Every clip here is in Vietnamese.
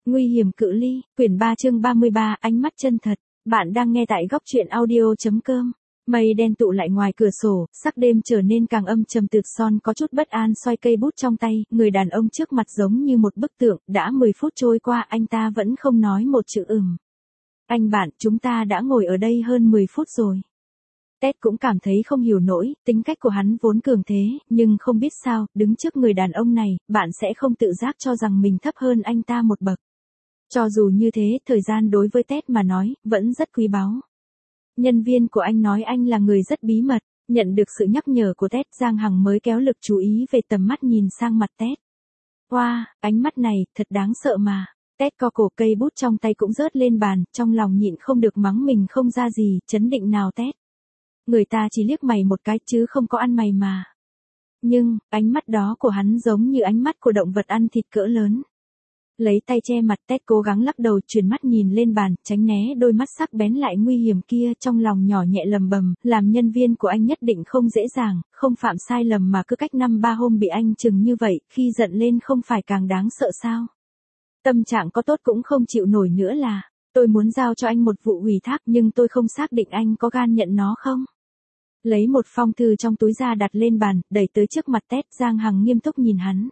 Nguy hiểm cự ly, quyển 3 chương 33, ánh mắt chân thật. Bạn đang nghe tại góc truyện audio.com. Mây đen tụ lại ngoài cửa sổ, sắc đêm trở nên càng âm trầm. Tược Son có chút bất an xoay cây bút trong tay, người đàn ông trước mặt giống như một bức tượng, đã 10 phút trôi qua anh ta vẫn không nói một chữ Anh bạn, chúng ta đã ngồi ở đây hơn 10 phút rồi. Ted cũng cảm thấy không hiểu nổi, tính cách của hắn vốn cường thế, nhưng không biết sao, đứng trước người đàn ông này, bạn sẽ không tự giác cho rằng mình thấp hơn anh ta một bậc. Cho dù như thế, thời gian đối với Ted mà nói, vẫn rất quý báu. Nhân viên của anh nói anh là người rất bí mật, nhận được sự nhắc nhở của Ted, Giang Hằng mới kéo lực chú ý về tầm mắt nhìn sang mặt Ted. Wow, ánh mắt này, thật đáng sợ mà. Ted co cổ, cây bút trong tay cũng rớt lên bàn, trong lòng nhịn không được mắng mình không ra gì, chấn định nào Ted. Người ta chỉ liếc mày một cái chứ không có ăn mày mà. Nhưng, ánh mắt đó của hắn giống như ánh mắt của động vật ăn thịt cỡ lớn. Lấy tay che mặt, Ted cố gắng lắc đầu, chuyển mắt nhìn lên bàn, tránh né đôi mắt sắc bén lại nguy hiểm kia, trong lòng nhỏ nhẹ lầm bầm, làm nhân viên của anh nhất định không dễ dàng, không phạm sai lầm mà cứ cách 5-3 hôm bị anh chừng như vậy, khi giận lên không phải càng đáng sợ sao. Tâm trạng có tốt cũng không chịu nổi nữa là, tôi muốn giao cho anh một vụ ủy thác nhưng tôi không xác định anh có gan nhận nó không. Lấy một phong thư trong túi ra đặt lên bàn, đẩy tới trước mặt Ted, Giang Hằng nghiêm túc nhìn hắn.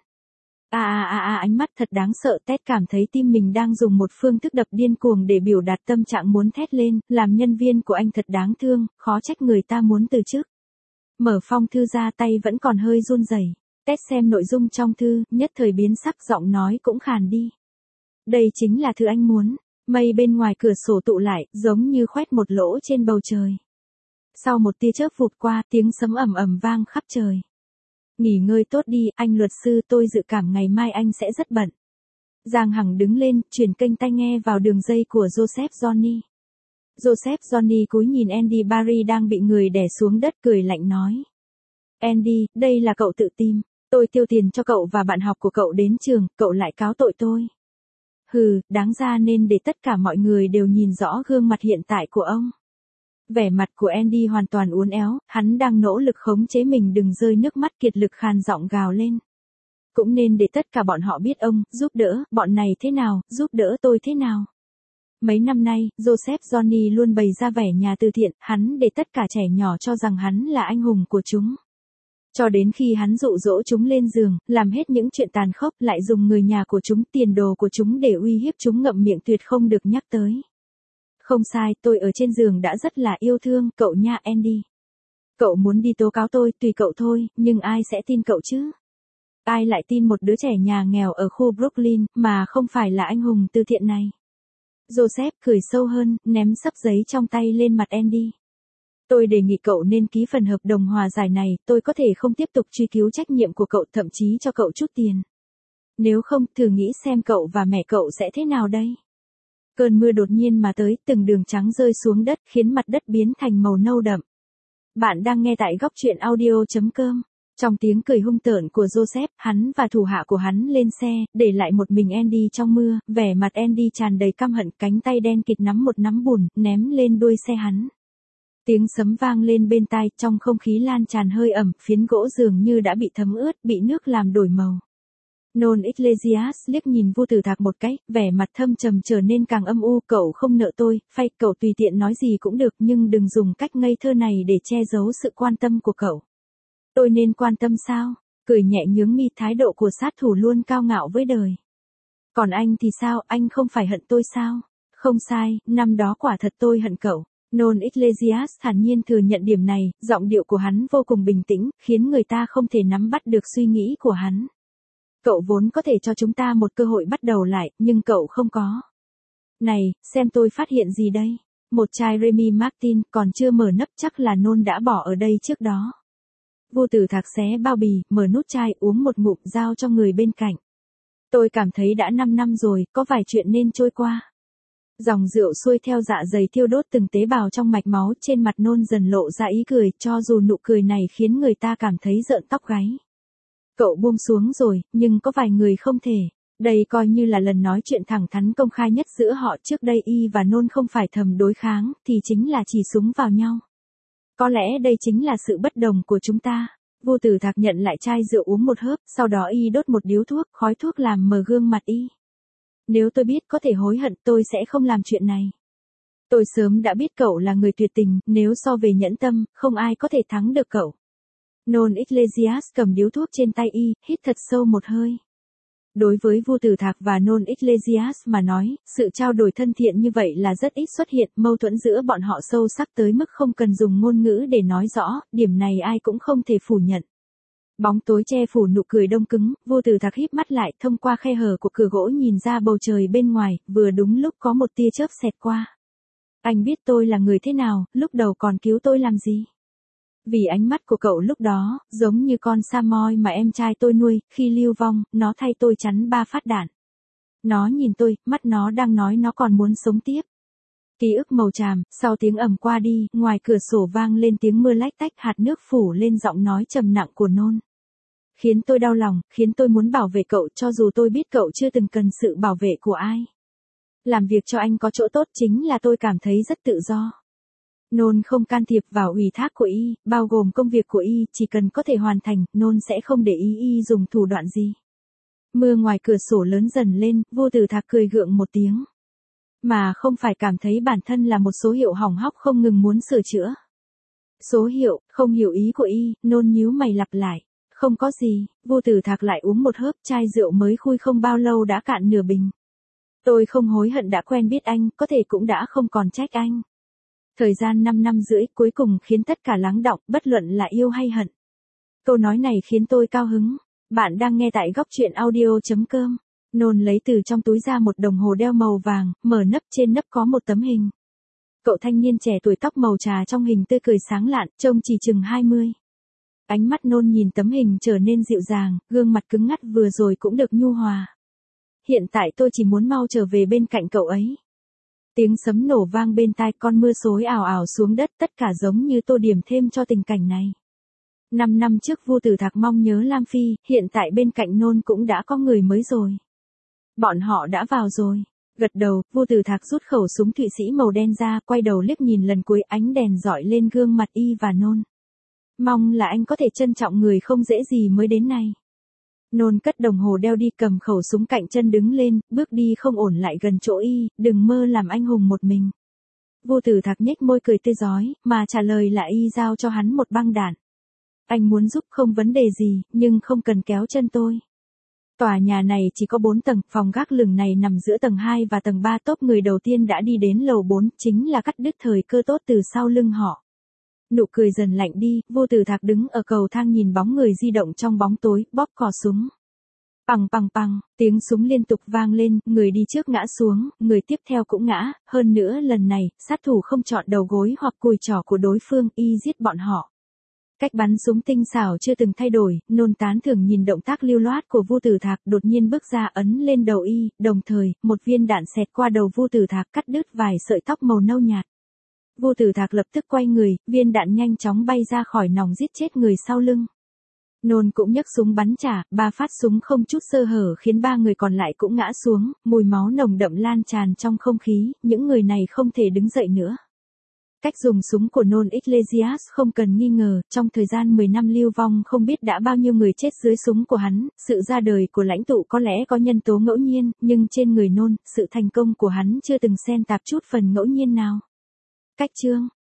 Ánh mắt thật đáng sợ. Ted cảm thấy tim mình đang dùng một phương thức đập điên cuồng để biểu đạt tâm trạng muốn thét lên, làm nhân viên của anh thật đáng thương, khó trách người ta muốn từ chức. Mở phong thư ra, tay vẫn còn hơi run rẩy. Ted xem nội dung trong thư, nhất thời biến sắc, giọng nói cũng khàn đi. Đây chính là thứ anh muốn. Mây bên ngoài cửa sổ tụ lại, giống như khoét một lỗ trên bầu trời. Sau một tia chớp vụt qua, tiếng sấm ầm ầm vang khắp trời. Nghỉ ngơi tốt đi, anh luật sư, tôi dự cảm ngày mai anh sẽ rất bận. Giang Hằng đứng lên, chuyển kênh tai nghe vào đường dây của Joseph Johnny. Joseph Johnny cúi nhìn Andy Barry đang bị người đè xuống đất, cười lạnh nói. Andy, đây là cậu tự tìm. Tôi tiêu tiền cho cậu và bạn học của cậu đến trường, cậu lại cáo tội tôi. Hừ, đáng ra nên để tất cả mọi người đều nhìn rõ gương mặt hiện tại của ông. Vẻ mặt của Andy hoàn toàn uốn éo, hắn đang nỗ lực khống chế mình đừng rơi nước mắt, kiệt lực khàn giọng gào lên. Cũng nên để tất cả bọn họ biết ông, giúp đỡ, bọn này thế nào, giúp đỡ tôi thế nào. Mấy năm nay, Joseph Johnny luôn bày ra vẻ nhà từ thiện, hắn để tất cả trẻ nhỏ cho rằng hắn là anh hùng của chúng. Cho đến khi hắn dụ dỗ chúng lên giường, làm hết những chuyện tàn khốc, lại dùng người nhà của chúng, tiền đồ của chúng để uy hiếp chúng, ngậm miệng tuyệt không được nhắc tới. Không sai, tôi ở trên giường đã rất là yêu thương, cậu nha Andy. Cậu muốn đi tố cáo tôi, tùy cậu thôi, nhưng ai sẽ tin cậu chứ? Ai lại tin một đứa trẻ nhà nghèo ở khu Brooklyn, mà không phải là anh hùng từ thiện này? Joseph cười sâu hơn, ném xấp giấy trong tay lên mặt Andy. Tôi đề nghị cậu nên ký phần hợp đồng hòa giải này, tôi có thể không tiếp tục truy cứu trách nhiệm của cậu, thậm chí cho cậu chút tiền. Nếu không, thử nghĩ xem cậu và mẹ cậu sẽ thế nào đây? Cơn mưa đột nhiên mà tới, từng đường trắng rơi xuống đất, khiến mặt đất biến thành màu nâu đậm. Bạn đang nghe tại góc truyện audio.com. Trong tiếng cười hung tợn của Joseph, hắn và thủ hạ của hắn lên xe, để lại một mình Andy trong mưa, vẻ mặt Andy tràn đầy căm hận, cánh tay đen kịt nắm một nắm bùn, ném lên đuôi xe hắn. Tiếng sấm vang lên bên tai, trong không khí lan tràn hơi ẩm, phiến gỗ dường như đã bị thấm ướt, bị nước làm đổi màu. Non Iglesias liếc nhìn Vu Tử Thạc một cái, vẻ mặt thâm trầm trở nên càng âm u. Cậu không nợ tôi, phây, cậu tùy tiện nói gì cũng được, nhưng đừng dùng cách ngây thơ này để che giấu sự quan tâm của cậu. Tôi nên quan tâm sao? Cười nhẹ nhướng mi, thái độ của sát thủ luôn cao ngạo với đời. Còn anh thì sao, anh không phải hận tôi sao? Không sai, năm đó quả thật tôi hận cậu. Non Iglesias thản nhiên thừa nhận điểm này, giọng điệu của hắn vô cùng bình tĩnh, khiến người ta không thể nắm bắt được suy nghĩ của hắn. Cậu vốn có thể cho chúng ta một cơ hội bắt đầu lại, nhưng cậu không có. Này, xem tôi phát hiện gì đây? Một chai Remy Martin, còn chưa mở nắp, chắc là Non đã bỏ ở đây trước đó. Vu Tử Thạc xé bao bì, mở nút chai, uống một ngụm, giao cho người bên cạnh. Tôi cảm thấy đã 5 năm rồi, có vài chuyện nên trôi qua. Dòng rượu xuôi theo dạ dày thiêu đốt từng tế bào trong mạch máu, trên mặt Non dần lộ ra ý cười, cho dù nụ cười này khiến người ta cảm thấy rợn tóc gáy. Cậu buông xuống rồi, nhưng có vài người không thể. Đây coi như là lần nói chuyện thẳng thắn công khai nhất giữa họ, trước đây y và Non không phải thầm đối kháng, thì chính là chỉ súng vào nhau. Có lẽ đây chính là sự bất đồng của chúng ta. Vu Tử Thạc nhận lại chai rượu uống một hớp, sau đó y đốt một điếu thuốc, khói thuốc làm mờ gương mặt y. Nếu tôi biết có thể hối hận tôi sẽ không làm chuyện này. Tôi sớm đã biết cậu là người tuyệt tình, nếu so về nhẫn tâm, không ai có thể thắng được cậu. Non Iglesias cầm điếu thuốc trên tay y, hít thật sâu một hơi. Đối với Vu Tử Thạc và Non Iglesias mà nói, sự trao đổi thân thiện như vậy là rất ít xuất hiện, mâu thuẫn giữa bọn họ sâu sắc tới mức không cần dùng ngôn ngữ để nói rõ, điểm này ai cũng không thể phủ nhận. Bóng tối che phủ nụ cười đông cứng, Vu Tử Thạc híp mắt lại, thông qua khe hở của cửa gỗ nhìn ra bầu trời bên ngoài, vừa đúng lúc có một tia chớp xẹt qua. Anh biết tôi là người thế nào, lúc đầu còn cứu tôi làm gì? Vì ánh mắt của cậu lúc đó, giống như con Samoy mà em trai tôi nuôi, khi lưu vong, nó thay tôi chắn 3 phát đạn. Nó nhìn tôi, mắt nó đang nói nó còn muốn sống tiếp. Ký ức màu tràm, sau tiếng ầm qua đi, ngoài cửa sổ vang lên tiếng mưa lách tách, hạt nước phủ lên giọng nói trầm nặng của Non. Khiến tôi đau lòng, khiến tôi muốn bảo vệ cậu cho dù tôi biết cậu chưa từng cần sự bảo vệ của ai. Làm việc cho anh có chỗ tốt chính là tôi cảm thấy rất tự do. Non không can thiệp vào ủy thác của y, bao gồm công việc của y, chỉ cần có thể hoàn thành, Non sẽ không để ý y dùng thủ đoạn gì. Mưa ngoài cửa sổ lớn dần lên, Vô Tử Thạc cười gượng một tiếng. Mà không phải cảm thấy bản thân là một số hiệu hỏng hóc không ngừng muốn sửa chữa. Số hiệu, không hiểu ý của y, Non nhíu mày lặp lại. Không có gì, Vô Tử Thạc lại uống một hớp, chai rượu mới khui không bao lâu đã cạn nửa bình. Tôi không hối hận đã quen biết anh, có thể cũng đã không còn trách anh. Thời gian 5 năm rưỡi cuối cùng khiến tất cả lắng đọng, bất luận là yêu hay hận. Câu nói này khiến tôi cao hứng. Bạn đang nghe tại góc truyện audio.com. Non lấy từ trong túi ra một đồng hồ đeo màu vàng, mở nắp, trên nắp có một tấm hình. Cậu thanh niên trẻ tuổi tóc màu trà trong hình tươi cười sáng lạn, trông chỉ chừng 20. Ánh mắt Non nhìn tấm hình trở nên dịu dàng, gương mặt cứng ngắt vừa rồi cũng được nhu hòa. Hiện tại tôi chỉ muốn mau trở về bên cạnh cậu ấy. Tiếng sấm nổ vang bên tai, con mưa xối ào ào xuống đất, tất cả giống như tô điểm thêm cho tình cảnh này. 5 năm trước Vu Tử Thạc mong nhớ Lam Phi, hiện tại bên cạnh Non cũng đã có người mới rồi. Bọn họ đã vào rồi. Gật đầu, Vu Tử Thạc rút khẩu súng Thụy Sĩ màu đen ra, quay đầu liếc nhìn lần cuối, ánh đèn dọi lên gương mặt y và Non. Mong là anh có thể trân trọng người không dễ gì mới đến này. Non cất đồng hồ đeo đi, cầm khẩu súng cạnh chân đứng lên, bước đi không ổn lại gần chỗ y, đừng mơ làm anh hùng một mình. Vu Tử Thạc nhếch môi cười tươi rói, mà trả lời là y giao cho hắn một băng đạn. Anh muốn giúp không vấn đề gì, nhưng không cần kéo chân tôi. Tòa nhà này chỉ có 4 tầng, phòng gác lửng này nằm giữa tầng 2 và tầng 3, top người đầu tiên đã đi đến lầu 4, chính là cắt đứt thời cơ tốt từ sau lưng họ. Nụ cười dần lạnh đi, Vô Tử Thạc đứng ở cầu thang nhìn bóng người di động trong bóng tối, bóp cò súng. Pằng pằng pằng, tiếng súng liên tục vang lên, người đi trước ngã xuống, người tiếp theo cũng ngã, hơn nữa lần này, sát thủ không chọn đầu gối hoặc cùi chỏ của đối phương, y giết bọn họ. Cách bắn súng tinh xảo chưa từng thay đổi, Non tán thưởng nhìn động tác lưu loát của Vu Tử Thạc, đột nhiên bước ra ấn lên đầu y, đồng thời, một viên đạn xẹt qua đầu Vu Tử Thạc cắt đứt vài sợi tóc màu nâu nhạt. Vu Tử Thạc lập tức quay người, viên đạn nhanh chóng bay ra khỏi nòng giết chết người sau lưng. Non cũng nhấc súng bắn trả, 3 phát súng không chút sơ hở khiến 3 người còn lại cũng ngã xuống, mùi máu nồng đậm lan tràn trong không khí, những người này không thể đứng dậy nữa. Cách dùng súng của Non Iglesias không cần nghi ngờ, trong thời gian 10 năm lưu vong không biết đã bao nhiêu người chết dưới súng của hắn, sự ra đời của lãnh tụ có lẽ có nhân tố ngẫu nhiên, nhưng trên người Non, sự thành công của hắn chưa từng xen tạp chút phần ngẫu nhiên nào. Cách chương